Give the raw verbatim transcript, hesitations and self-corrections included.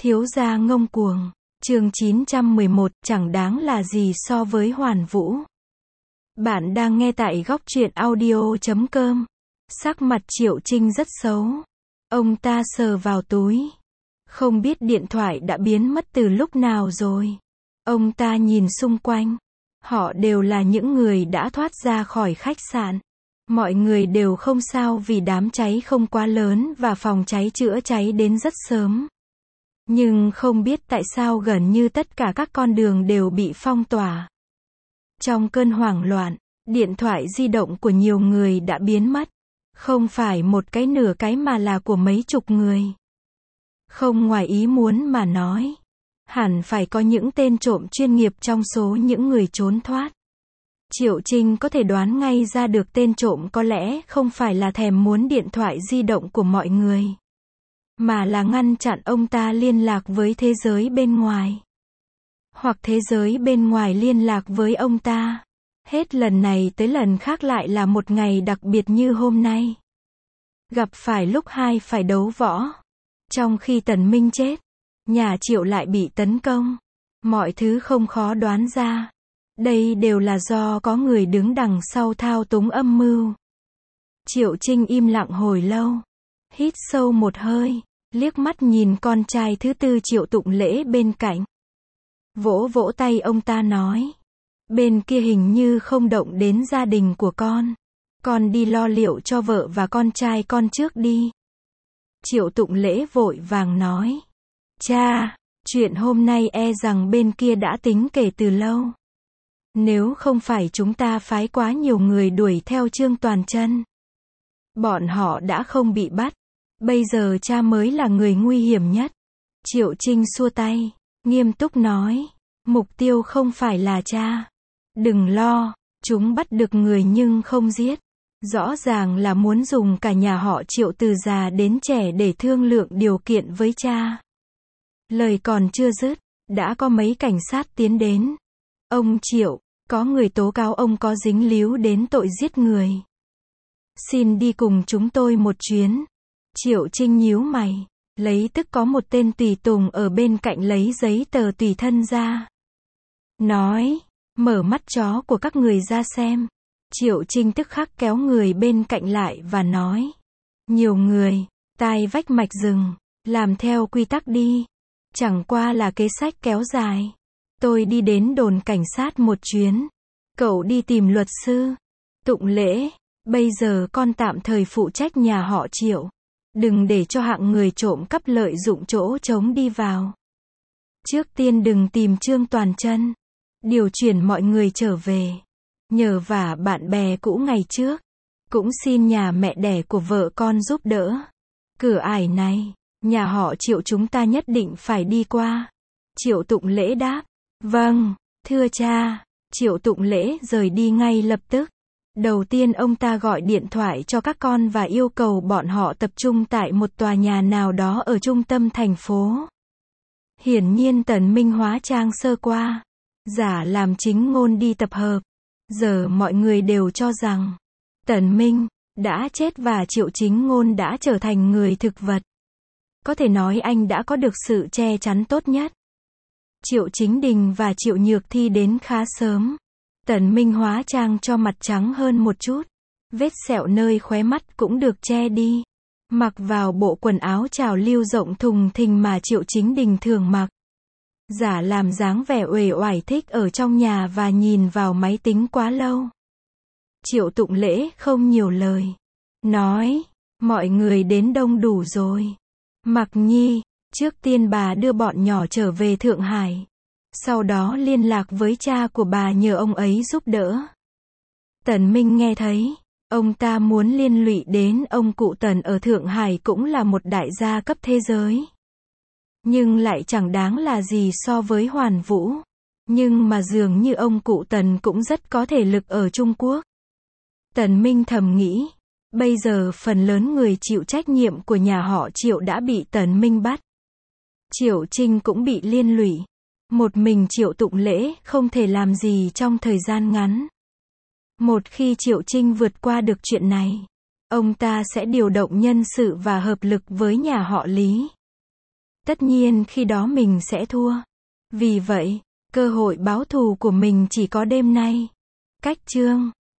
Thiếu gia ngông cuồng. Chương chín trăm mười một, chẳng đáng là gì so với Hoàn Vũ. Bạn đang nghe tại góc truyện audio chấm com. Sắc mặt Triệu Trinh rất xấu. Ông ta sờ vào túi. Không biết điện thoại đã biến mất từ lúc nào rồi. Ông ta nhìn xung quanh. Họ đều là những người đã thoát ra khỏi khách sạn. Mọi người đều không sao vì đám cháy không quá lớn và phòng cháy chữa cháy đến rất sớm. Nhưng không biết tại sao gần như tất cả các con đường đều bị phong tỏa. Trong cơn hoảng loạn, điện thoại di động của nhiều người đã biến mất. Không phải một cái nửa cái mà là của mấy chục người. Không ngoài ý muốn mà nói. Hẳn phải có những tên trộm chuyên nghiệp trong số những người trốn thoát. Triệu Trinh có thể đoán ngay ra được tên trộm có lẽ không phải là thèm muốn điện thoại di động của mọi người. Mà là ngăn chặn ông ta liên lạc với thế giới bên ngoài. Hoặc thế giới bên ngoài liên lạc với ông ta. Hết lần này tới lần khác lại là một ngày đặc biệt như hôm nay. Gặp phải lúc hai phải đấu võ. Trong khi Tần Minh chết, nhà Triệu lại bị tấn công. Mọi thứ không khó đoán ra. Đây đều là do có người đứng đằng sau thao túng âm mưu. Triệu Trinh im lặng hồi lâu. Hít sâu một hơi. Liếc mắt nhìn con trai thứ tư Triệu Tụng Lễ bên cạnh. Vỗ vỗ tay ông ta nói. Bên kia hình như không động đến gia đình của con. Con đi lo liệu cho vợ và con trai con trước đi. Triệu Tụng Lễ vội vàng nói. Cha, chuyện hôm nay e rằng bên kia đã tính kể từ lâu. Nếu không phải chúng ta phái quá nhiều người đuổi theo Trương Toàn Chân, bọn họ đã không bị bắt. Bây giờ cha mới là người nguy hiểm nhất. Triệu Trinh xua tay, nghiêm túc nói. Mục tiêu không phải là cha. Đừng lo, chúng bắt được người nhưng không giết. Rõ ràng là muốn dùng cả nhà họ Triệu từ già đến trẻ để thương lượng điều kiện với cha. Lời còn chưa dứt, đã có mấy cảnh sát tiến đến. Ông Triệu, có người tố cáo ông có dính líu đến tội giết người. Xin đi cùng chúng tôi một chuyến. Triệu Trinh nhíu mày, lấy tức có một tên tùy tùng ở bên cạnh lấy giấy tờ tùy thân ra. Nói, mở mắt chó của các người ra xem. Triệu Trinh tức khắc kéo người bên cạnh lại và nói. Nhiều người, tai vách mạch rừng, làm theo quy tắc đi. Chẳng qua là kế sách kéo dài. Tôi đi đến đồn cảnh sát một chuyến. Cậu đi tìm luật sư. Tụng Lễ, bây giờ con tạm thời phụ trách nhà họ Triệu. Đừng để cho hạng người trộm cắp lợi dụng chỗ trống đi vào. Trước tiên đừng tìm Trương Toàn Chân. Điều chuyển mọi người trở về. Nhờ vả bạn bè cũ ngày trước. Cũng xin nhà mẹ đẻ của vợ con giúp đỡ. Cửa ải này, nhà họ Triệu chúng ta nhất định phải đi qua. Triệu Tụng Lễ đáp. Vâng, thưa cha. Triệu Tụng Lễ rời đi ngay lập tức. Đầu tiên ông ta gọi điện thoại cho các con và yêu cầu bọn họ tập trung tại một tòa nhà nào đó ở trung tâm thành phố. Hiển nhiên Tần Minh hóa trang sơ qua. Giả làm chính ngôn đi tập hợp. Giờ mọi người đều cho rằng Tần Minh đã chết và Triệu Chính Ngôn đã trở thành người thực vật. Có thể nói anh đã có được sự che chắn tốt nhất. Triệu Chính Đình và Triệu Nhược Thi đến khá sớm. Tần Minh hóa trang cho mặt trắng hơn một chút. Vết sẹo nơi khóe mắt cũng được che đi. Mặc vào bộ quần áo trào lưu rộng thùng thình mà Triệu Chính Đình thường mặc. Giả làm dáng vẻ uể oải thích ở trong nhà và nhìn vào máy tính quá lâu. Triệu Tụng Lễ không nhiều lời. Nói, mọi người đến đông đủ rồi. Mặc Nhi, trước tiên bà đưa bọn nhỏ trở về Thượng Hải. Sau đó liên lạc với cha của bà nhờ ông ấy giúp đỡ. Tần Minh nghe thấy, ông ta muốn liên lụy đến ông cụ Tần ở Thượng Hải cũng là một đại gia cấp thế giới. Nhưng lại chẳng đáng là gì so với Hoàn Vũ. Nhưng mà dường như ông cụ Tần cũng rất có thể lực ở Trung Quốc. Tần Minh thầm nghĩ, bây giờ phần lớn người chịu trách nhiệm của nhà họ Triệu đã bị Tần Minh bắt. Triệu Trinh cũng bị liên lụy. Một mình Triệu Tụng Lễ không thể làm gì trong thời gian ngắn. Một khi Triệu Trinh vượt qua được chuyện này, ông ta sẽ điều động nhân sự và hợp lực với nhà họ Lý. Tất nhiên khi đó mình sẽ thua. Vì vậy, cơ hội báo thù của mình chỉ có đêm nay. Cách chương